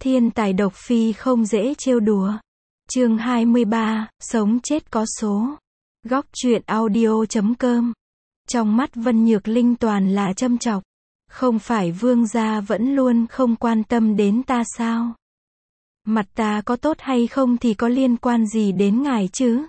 Thiên tài độc phi không dễ trêu đùa. Chương 23, sống chết có số. Góc truyện audio.com. Trong mắt Vân Nhược Linh toàn là châm chọc. Không phải vương gia vẫn luôn không quan tâm đến ta sao? Mặt ta có tốt hay không thì có liên quan gì đến ngài chứ?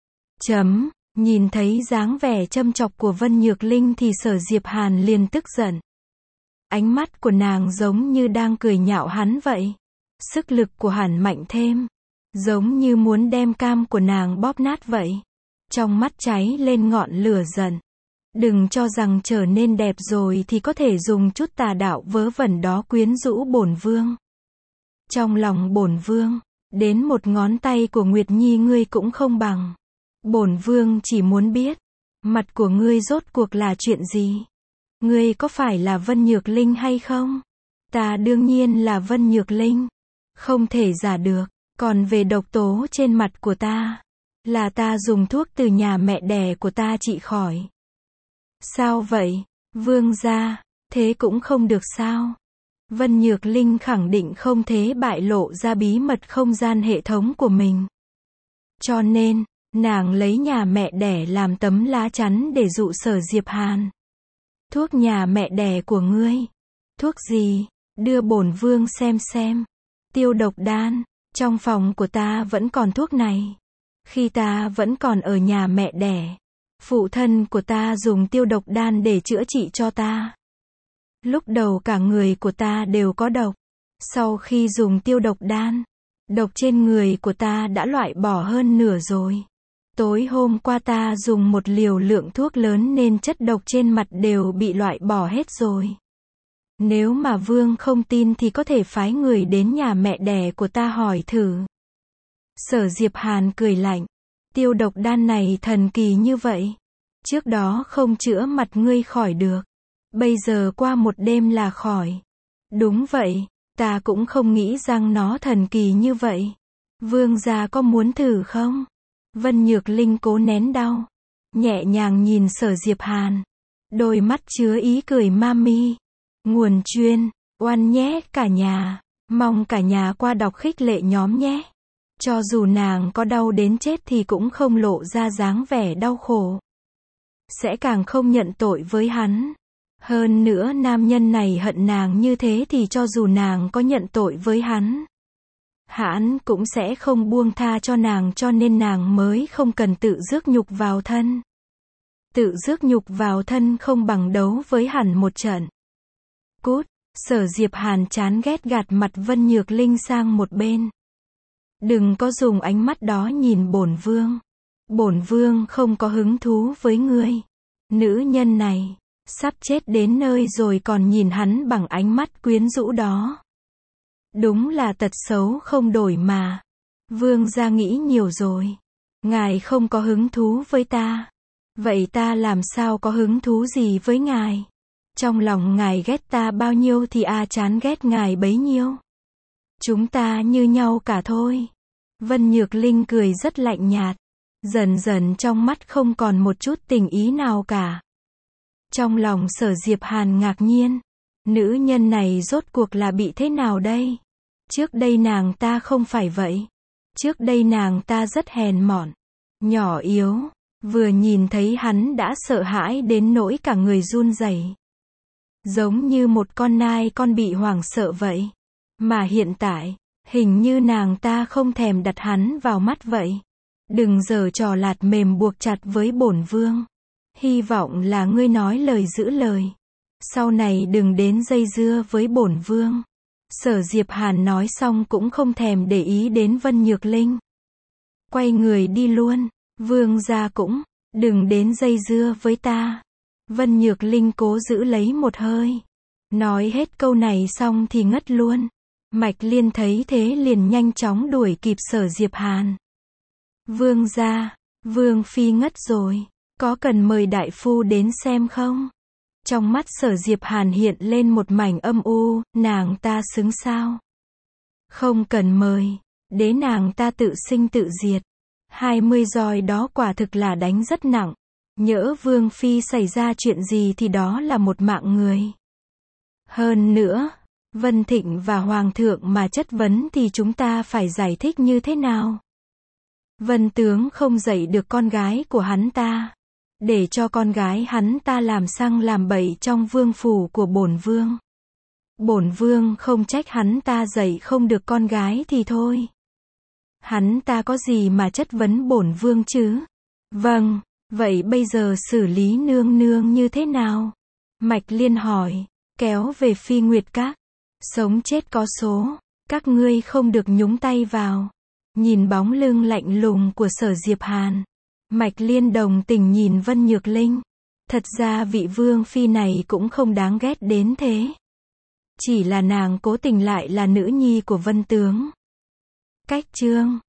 Nhìn thấy dáng vẻ châm chọc của Vân Nhược Linh thì Sở Diệp Hàn liền tức giận. Ánh mắt của nàng giống như đang cười nhạo hắn vậy. Sức lực của hắn mạnh thêm, giống như muốn đem cam của nàng bóp nát vậy. Trong mắt cháy lên ngọn lửa giận. Đừng cho rằng trở nên đẹp rồi thì có thể dùng chút tà đạo vớ vẩn đó quyến rũ bổn vương. Trong lòng bổn vương, đến một ngón tay của Nguyệt Nhi ngươi cũng không bằng. Bổn vương chỉ muốn biết, mặt của ngươi rốt cuộc là chuyện gì? Ngươi có phải là Vân Nhược Linh hay không? Ta đương nhiên là Vân Nhược Linh. Không thể giả được. Còn về độc tố trên mặt của ta, là ta dùng thuốc từ nhà mẹ đẻ của ta trị khỏi. Sao vậy, vương gia? Thế cũng không được sao? Vân Nhược Linh khẳng định không thể bại lộ ra bí mật không gian hệ thống của mình. Cho nên, nàng lấy nhà mẹ đẻ làm tấm lá chắn để dụ Sở Diệp Hàn. Thuốc nhà mẹ đẻ của ngươi? Thuốc gì? Đưa bổn vương xem. Tiêu độc đan. Trong phòng của ta vẫn còn thuốc này. Khi ta vẫn còn ở nhà mẹ đẻ, phụ thân của ta dùng tiêu độc đan để chữa trị cho ta. Lúc đầu cả người của ta đều có độc. Sau khi dùng tiêu độc đan, độc trên người của ta đã loại bỏ hơn nửa rồi. Tối hôm qua ta dùng một liều lượng thuốc lớn nên chất độc trên mặt đều bị loại bỏ hết rồi. Nếu mà vương không tin thì có thể phái người đến nhà mẹ đẻ của ta hỏi thử. Sở Diệp Hàn cười lạnh. Tiêu độc đan này thần kỳ như vậy. Trước đó không chữa mặt ngươi khỏi được. Bây giờ qua một đêm là khỏi. Đúng vậy, ta cũng không nghĩ rằng nó thần kỳ như vậy. Vương gia có muốn thử không? Vân Nhược Linh cố nén đau, nhẹ nhàng nhìn Sở Diệp Hàn. Đôi mắt chứa ý cười ma mi. Nguồn chuyên, oan nhé cả nhà. Mong cả nhà qua đọc khích lệ nhóm nhé. Cho dù nàng có đau đến chết thì cũng không lộ ra dáng vẻ đau khổ. Sẽ càng không nhận tội với hắn. Hơn nữa nam nhân này hận nàng như thế thì cho dù nàng có nhận tội với hắn, hắn cũng sẽ không buông tha cho nàng, cho nên nàng mới không cần tự rước nhục vào thân. Tự rước nhục vào thân không bằng đấu với hắn một trận. Cút. Sở Diệp Hàn chán ghét gạt mặt Vân Nhược Linh sang một bên. Đừng có dùng ánh mắt đó nhìn bổn vương. Bổn vương không có hứng thú với ngươi. Nữ nhân này, sắp chết đến nơi rồi còn nhìn hắn bằng ánh mắt quyến rũ đó. Đúng là tật xấu không đổi mà. Vương gia nghĩ nhiều rồi. Ngài không có hứng thú với ta. Vậy ta làm sao có hứng thú gì với ngài? Trong lòng ngài ghét ta bao nhiêu thì chán ghét ngài bấy nhiêu. Chúng ta như nhau cả thôi. Vân Nhược Linh cười rất lạnh nhạt. Dần dần trong mắt không còn một chút tình ý nào cả. Trong lòng Sở Diệp Hàn ngạc nhiên. Nữ nhân này rốt cuộc là bị thế nào đây? Trước đây nàng ta không phải vậy. Trước đây nàng ta rất hèn mọn, nhỏ yếu. Vừa nhìn thấy hắn đã sợ hãi đến nỗi cả người run rẩy. Giống như một con nai con bị hoảng sợ vậy. Mà hiện tại, hình như nàng ta không thèm đặt hắn vào mắt vậy. Đừng giở trò lạt mềm buộc chặt với bổn vương. Hy vọng là ngươi nói lời giữ lời. Sau này đừng đến dây dưa với bổn vương. Sở Diệp Hàn nói xong cũng không thèm để ý đến Vân Nhược Linh. Quay người đi luôn. Vương gia cũng, đừng đến dây dưa với ta. Vân Nhược Linh cố giữ lấy một hơi. Nói hết câu này xong thì ngất luôn. Mạch Liên thấy thế liền nhanh chóng đuổi kịp Sở Diệp Hàn. Vương gia, vương phi ngất rồi. Có cần mời đại phu đến xem không? Trong mắt Sở Diệp Hàn hiện lên một mảnh âm u. Nàng ta xứng sao? Không cần mời. Để nàng ta tự sinh tự diệt. 20 roi đó quả thực là đánh rất nặng. Nhỡ vương phi xảy ra chuyện gì thì đó là một mạng người. Hơn nữa, Vân Thịnh và Hoàng thượng mà chất vấn thì chúng ta phải giải thích như thế nào? Vân tướng không dạy được con gái của hắn ta, để cho con gái hắn ta làm xăng làm bậy trong vương phủ của bổn vương. Bổn vương không trách hắn ta dạy không được con gái thì thôi. Hắn ta có gì mà chất vấn bổn vương chứ? Vâng, vậy bây giờ xử lý nương nương như thế nào? Mạch Liên hỏi, kéo về Phi Nguyệt Các. Sống chết có số, các ngươi không được nhúng tay vào. Nhìn bóng lưng lạnh lùng của Sở Diệp Hàn, Mạch Liên đồng tình nhìn Vân Nhược Linh. Thật ra vị vương phi này cũng không đáng ghét đến thế. Chỉ là nàng cố tình lại là nữ nhi của Vân tướng. Cách chương